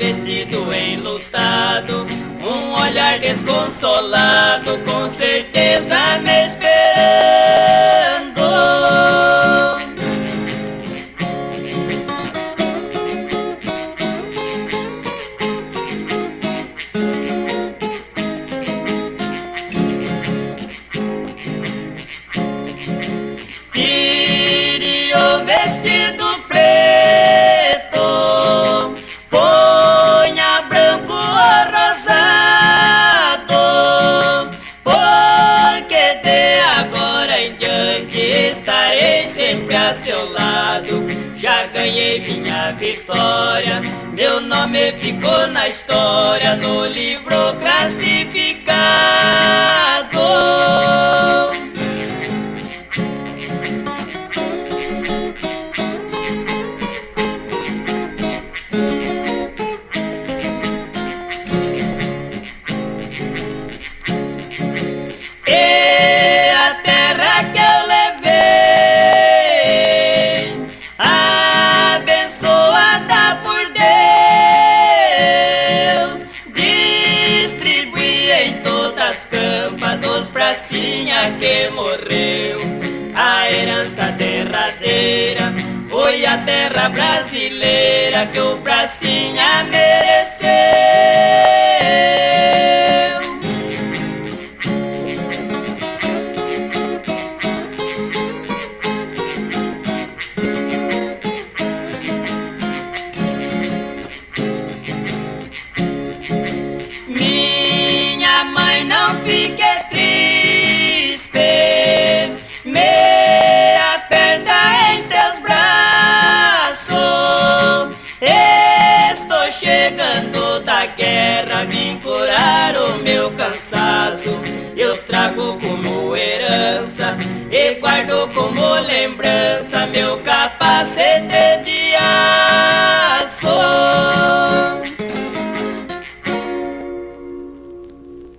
vestido enlutado, um olhar desconsolado, com certeza me esperando. Tire o vestido preto, ponha branco ou rosado, porque de agora em diante estarei sempre a seu lado. Já ganhei minha vitória, meu nome ficou na história, no livro classificado. E a terra que eu levei, abençoada por Deus, distribuí em todas as campas dos pracinha que morreu. A herança derradeira foi a terra brasileira que o pracinha mereceu. Minha mãe, não fique triste, me aperta em teus braços. Estou chegando da guerra, vim curar o meu cansaço. Eu trago como herança e guardo como lembrança